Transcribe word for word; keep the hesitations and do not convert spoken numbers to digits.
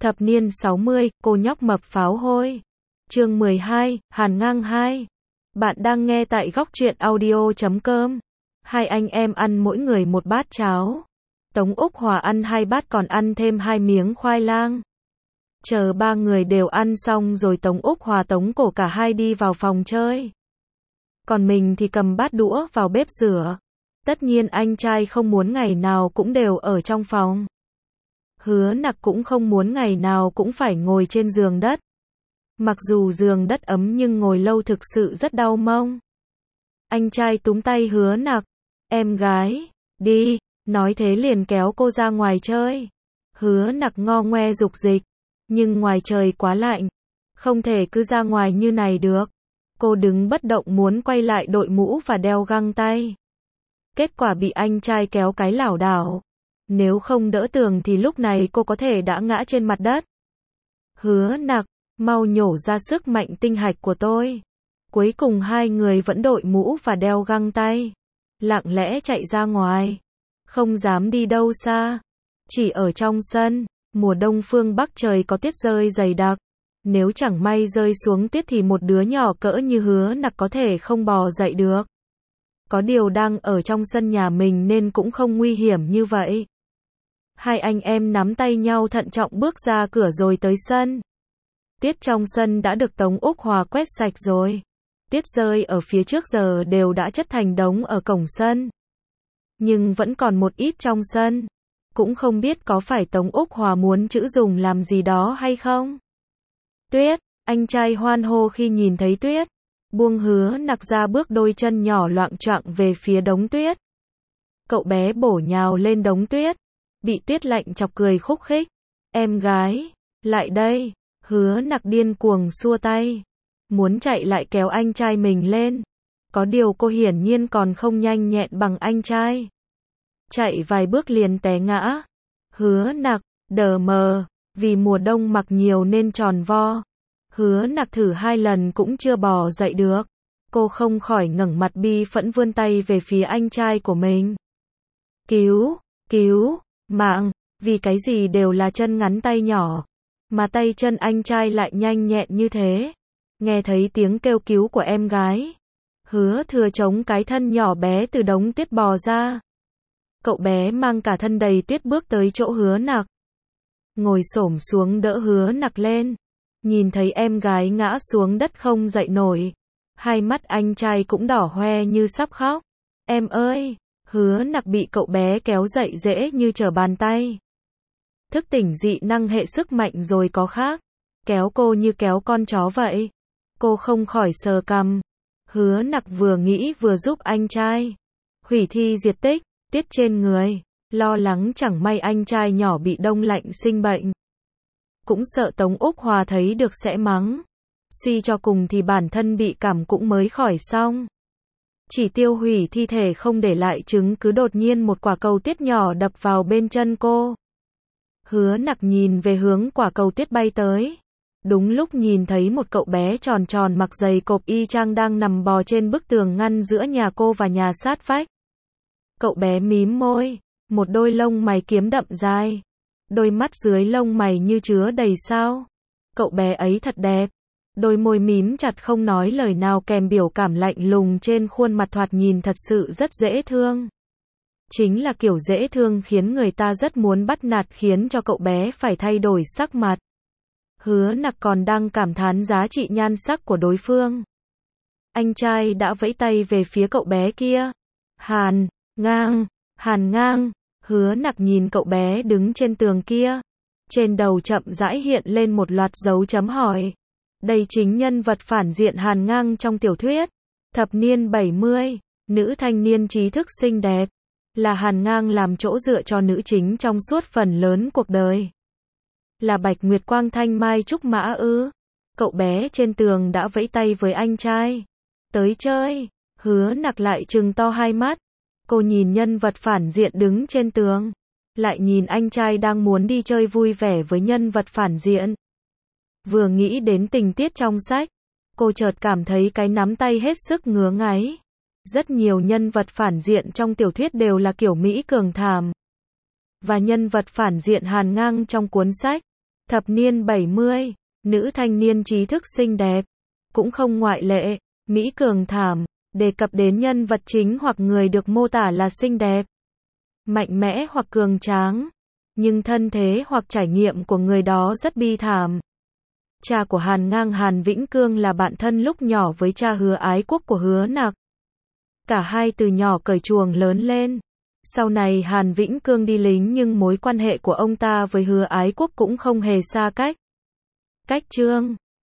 Thập niên sáu mươi, cô nhóc mập pháo hôi. Chương mười hai, Hàn Ngang hai. Bạn đang nghe tại góc truyện audio chấm com. Hai anh em ăn mỗi người một bát cháo. Tống Úc Hòa ăn hai bát còn ăn thêm hai miếng khoai lang. Chờ ba người đều ăn xong rồi Tống Úc Hòa tống cổ cả hai đi vào phòng chơi. Còn mình thì cầm bát đũa vào bếp rửa. Tất nhiên anh trai không muốn ngày nào cũng đều ở trong phòng. Hứa Nặc cũng không muốn ngày nào cũng phải ngồi trên giường đất. Mặc dù giường đất ấm nhưng ngồi lâu thực sự rất đau mông. Anh trai túm tay Hứa Nặc. Em gái, đi, nói thế liền kéo cô ra ngoài chơi. Hứa Nặc ngo ngoe dục dịch. Nhưng ngoài trời quá lạnh. Không thể cứ ra ngoài như này được. Cô đứng bất động muốn quay lại đội mũ và đeo găng tay. Kết quả bị anh trai kéo cái lảo đảo. Nếu không đỡ tường thì lúc này cô có thể đã ngã trên mặt đất. Hứa Nặc, mau nhổ ra sức mạnh tinh hạch của tôi. Cuối cùng hai người vẫn đội mũ và đeo găng tay. Lặng lẽ chạy ra ngoài. Không dám đi đâu xa. Chỉ ở trong sân. Mùa đông phương Bắc trời có tuyết rơi dày đặc. Nếu chẳng may rơi xuống tuyết thì một đứa nhỏ cỡ như Hứa Nặc có thể không bò dậy được. Có điều đang ở trong sân nhà mình nên cũng không nguy hiểm như vậy. Hai anh em nắm tay nhau thận trọng bước ra cửa rồi tới sân. Tuyết trong sân đã được Tống Úc Hòa quét sạch rồi. Tuyết rơi ở phía trước giờ đều đã chất thành đống ở cổng sân. Nhưng vẫn còn một ít trong sân. Cũng không biết có phải Tống Úc Hòa muốn chữ dùng làm gì đó hay không. Tuyết, anh trai hoan hô khi nhìn thấy tuyết. Buông Hứa Nặc ra bước đôi chân nhỏ loạng choạng về phía đống tuyết. Cậu bé bổ nhào lên đống tuyết. Bị tuyết lạnh chọc cười khúc khích. Em gái, lại đây. Hứa Nặc điên cuồng xua tay. Muốn chạy lại kéo anh trai mình lên. Có điều cô hiển nhiên còn không nhanh nhẹn bằng anh trai. Chạy vài bước liền té ngã. Hứa Nặc, đờ mờ, vì mùa đông mặc nhiều nên tròn vo. Hứa Nặc thử hai lần cũng chưa bò dậy được. Cô không khỏi ngẩng mặt bi phẫn vươn tay về phía anh trai của mình. Cứu, cứu, mạng, vì cái gì đều là chân ngắn tay nhỏ. Mà tay chân anh trai lại nhanh nhẹn như thế. Nghe thấy tiếng kêu cứu của em gái. Hứa Thừa chống cái thân nhỏ bé từ đống tuyết bò ra. Cậu bé mang cả thân đầy tuyết bước tới chỗ Hứa Nặc. Ngồi xổm xuống đỡ Hứa Nặc lên. Nhìn thấy em gái ngã xuống đất không dậy nổi. Hai mắt anh trai cũng đỏ hoe như sắp khóc. Em ơi! Hứa Nặc bị cậu bé kéo dậy dễ như trở bàn tay. Thức tỉnh dị năng hệ sức mạnh rồi có khác. Kéo cô như kéo con chó vậy. Cô không khỏi sờ cằm. Hứa Nặc vừa nghĩ vừa giúp anh trai. Hủy thi diệt tích, tiết trên người. Lo lắng chẳng may anh trai nhỏ bị đông lạnh sinh bệnh. Cũng sợ Tống Úc Hòa thấy được sẽ mắng. Suy cho cùng thì bản thân bị cảm cũng mới khỏi xong. Chỉ tiêu hủy thi thể không để lại chứng cứ đột nhiên một quả cầu tuyết nhỏ đập vào bên chân cô. Hứa Nặc nhìn về hướng quả cầu tuyết bay tới. Đúng lúc nhìn thấy một cậu bé tròn tròn mặc giày cộp y chang đang nằm bò trên bức tường ngăn giữa nhà cô và nhà sát vách. Cậu bé mím môi, một đôi lông mày kiếm đậm dài. Đôi mắt dưới lông mày như chứa đầy sao. Cậu bé ấy thật đẹp. Đôi môi mím chặt không nói lời nào kèm biểu cảm lạnh lùng trên khuôn mặt thoạt nhìn thật sự rất dễ thương. Chính là kiểu dễ thương khiến người ta rất muốn bắt nạt khiến cho cậu bé phải thay đổi sắc mặt. Hứa Nặc còn đang cảm thán giá trị nhan sắc của đối phương. Anh trai đã vẫy tay về phía cậu bé kia. Hàn, Ngang, Hàn Ngang. Hứa Nặc nhìn cậu bé đứng trên tường kia. Trên đầu chậm rãi hiện lên một loạt dấu chấm hỏi. Đây chính nhân vật phản diện Hàn Ngang trong tiểu thuyết. Thập niên bảy mươi, nữ thanh niên trí thức xinh đẹp. Là Hàn Ngang làm chỗ dựa cho nữ chính trong suốt phần lớn cuộc đời. Là Bạch Nguyệt Quang Thanh Mai Trúc Mã ư. Cậu bé trên tường đã vẫy tay với anh trai. Tới chơi. Hứa Nặc lại trừng to hai mắt. Cô nhìn nhân vật phản diện đứng trên tường. Lại nhìn anh trai đang muốn đi chơi vui vẻ với nhân vật phản diện. Vừa nghĩ đến tình tiết trong sách. Cô chợt cảm thấy cái nắm tay hết sức ngứa ngáy. Rất nhiều nhân vật phản diện trong tiểu thuyết đều là kiểu Mỹ cường thàm. Và nhân vật phản diện Hàn Ngang trong cuốn sách. Thập niên bảy mươi, nữ thanh niên trí thức xinh đẹp, cũng không ngoại lệ, Mỹ Cường thảm, đề cập đến nhân vật chính hoặc người được mô tả là xinh đẹp, mạnh mẽ hoặc cường tráng, nhưng thân thế hoặc trải nghiệm của người đó rất bi thảm. Cha của Hàn Ngang Hàn Vĩnh Cương là bạn thân lúc nhỏ với cha Hứa Ái Quốc của Hứa Nặc. Cả hai từ nhỏ cởi chuồng lớn lên. Sau này Hàn Vĩnh Cương đi lính nhưng mối quan hệ của ông ta với Hứa Ái Quốc cũng không hề xa cách. Cách chương